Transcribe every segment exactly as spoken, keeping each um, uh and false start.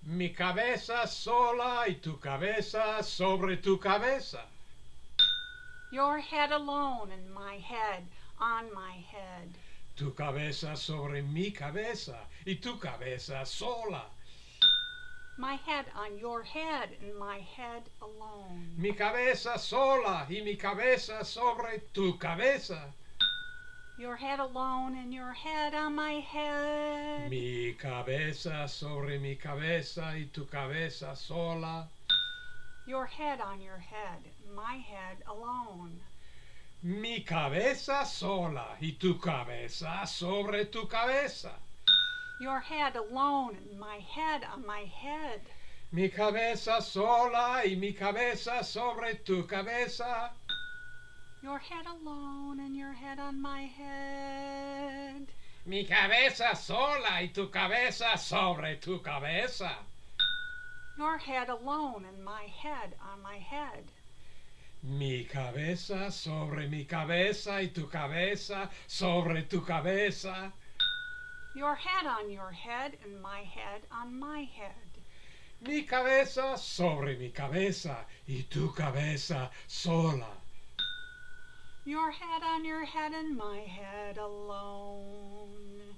Mi cabeza sola y tu cabeza sobre tu cabeza. Your head alone and my head on my head. Tu cabeza sobre mi cabeza y tu cabeza sola. My head on your head and my head alone. Mi cabeza sola y mi cabeza sobre tu cabeza. Your head alone and your head on my head. Mi cabeza sobre mi cabeza y tu cabeza sola. Your head on your head, my head alone. Mi cabeza sola y tu cabeza sobre tu cabeza. Your head alone and my head on my head. Mi cabeza sola y mi cabeza sobre tu cabeza. Your head alone and your head on my head. Mi cabeza sola y tu cabeza sobre tu cabeza. Your head alone and my head on my head. Mi cabeza sobre mi cabeza y tu cabeza sobre tu cabeza. Your head on your head and my head on my head. Mi cabeza sobre mi cabeza y tu cabeza sola. Your head on your head and my head alone.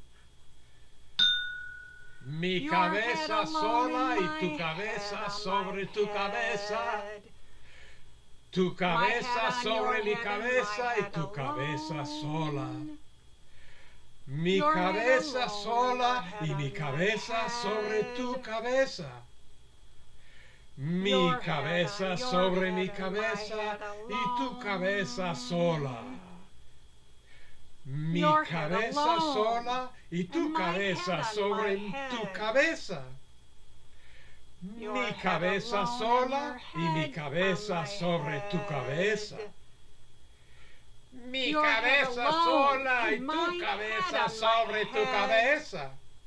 Mi Your cabeza head alone sola and y tu my cabeza head on sobre my tu cabeza. head. Tu My cabeza head on sobre your mi head and cabeza my y head tu cabeza alone. sola. Mi Your head cabeza alone sola and y your mi head on cabeza my sobre tu head. cabeza. Mi Your head cabeza on your sobre head mi and my cabeza head y tu cabeza alone. sola. Mi Your head cabeza alone sola y tu and my cabeza head on sobre my tu head. cabeza. Your Mi head cabeza alone sola and y your mi head cabeza on my sobre tu cabeza. head. Mi Your head cabeza alone sola y and tu my cabeza head on sobre my tu head. cabeza.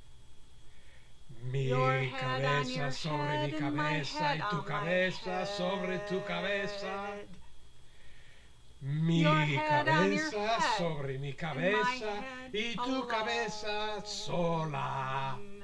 Mi Your head on your cabeza sobre head mi and my cabeza head y tu on my cabeza sobre tu cabeza. head. Mi Your head on your cabeza head sobre mi and my cabeza head y tu alone. cabeza sola.